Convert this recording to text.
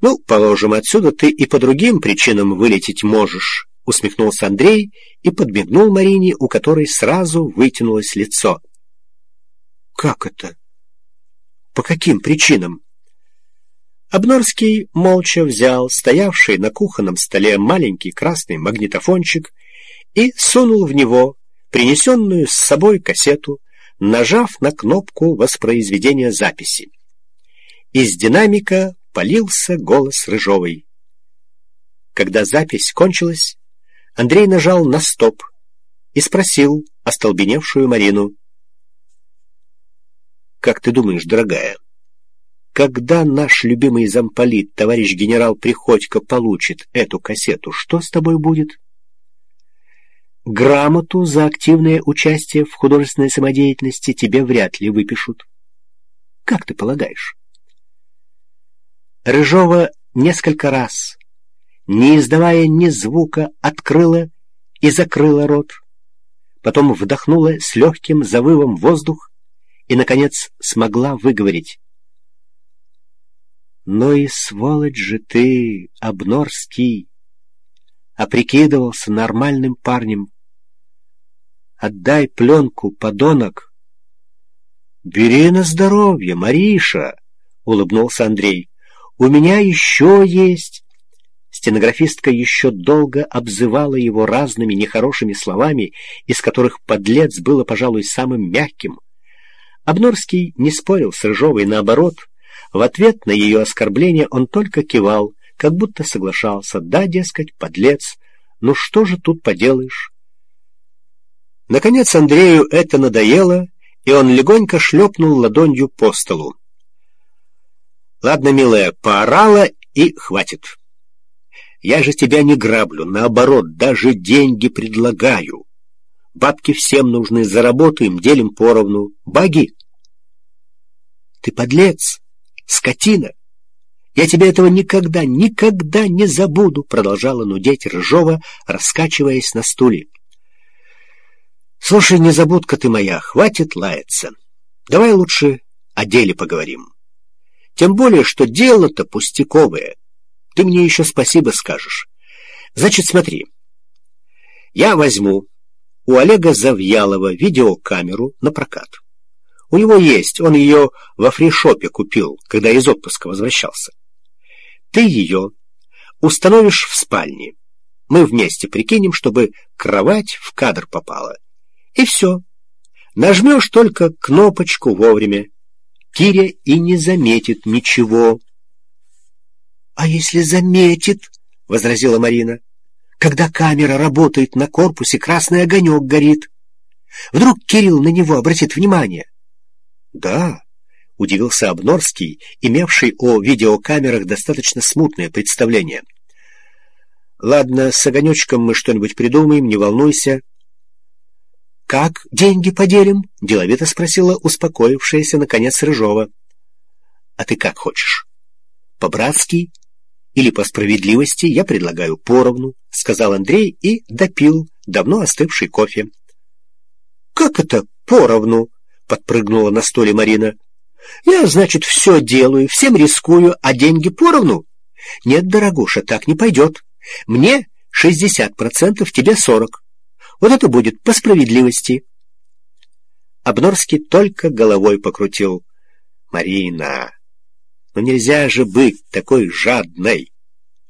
«Ну, положим, отсюда ты и по другим причинам вылететь можешь», — усмехнулся Андрей и подмигнул Марине, у которой сразу вытянулось лицо. «Как это? По каким причинам?» Обнорский молча взял стоявший на кухонном столе маленький красный магнитофончик и сунул в него принесенную с собой кассету, нажав на кнопку воспроизведения записи. Из динамика полился голос Рыжовой. Когда запись кончилась, Андрей нажал на стоп и спросил остолбеневшую Марину: «Как ты думаешь, дорогая, когда наш любимый замполит, товарищ генерал Приходько, получит эту кассету, что с тобой будет?» «Грамоту за активное участие в художественной самодеятельности тебе вряд ли выпишут. Как ты полагаешь?» Рыжова несколько раз, не издавая ни звука, открыла и закрыла рот, потом вдохнула с легким завывом воздух и, наконец, смогла выговорить: «Ну и сволочь же ты, Обнорский, а прикидывался нормальным парнем. Отдай пленку, подонок!» «Бери на здоровье, Мариша!» — улыбнулся Андрей. «У меня еще есть...» Стенографистка еще долго обзывала его разными нехорошими словами, из которых подлец было, пожалуй, самым мягким. Обнорский не спорил с Рыжовой, наоборот. В ответ на ее оскорбление он только кивал, как будто соглашался. Да, дескать, подлец, ну что же тут поделаешь? Наконец Андрею это надоело, и он легонько шлепнул ладонью по столу. «Ладно, милая, поорала и хватит. Я же тебя не граблю, наоборот, даже деньги предлагаю. Бабки всем нужны, заработаем, делим поровну. Баги!» «Ты подлец, скотина! Я тебе этого никогда, никогда не забуду!» Продолжала нудеть Рыжова, раскачиваясь на стуле. «Слушай, незабудка ты моя, хватит лаяться. Давай лучше о деле поговорим. Тем более, что дело-то пустяковое. Ты мне еще спасибо скажешь. Значит, смотри. Я возьму у Олега Завьялова видеокамеру на прокат. У него есть, он ее во фришопе купил, когда из отпуска возвращался. Ты ее установишь в спальне. Мы вместе прикинем, чтобы кровать в кадр попала. И все. Нажмешь только кнопочку вовремя. Киря и не заметит ничего. — А если заметит, — возразила Марина, — когда камера работает на корпусе, красный огонек горит. Вдруг Кирилл на него обратит внимание? — Да, — удивился Обнорский, имевший о видеокамерах достаточно смутное представление. — Ладно, с огонечком мы что-нибудь придумаем, не волнуйся. — Как деньги поделим? — деловито спросила успокоившаяся, наконец, Рыжова. — А ты как хочешь? По-братски или по справедливости я предлагаю поровну, — сказал Андрей и допил давно остывший кофе. — Как это поровну? — подпрыгнула на стуле Марина. — Я, значит, все делаю, всем рискую, а деньги поровну? Нет, дорогуша, так не пойдет. Мне 60%, тебе 40%. Вот это будет по справедливости. Обнорский только головой покрутил. — Марина, ну нельзя же быть такой жадной.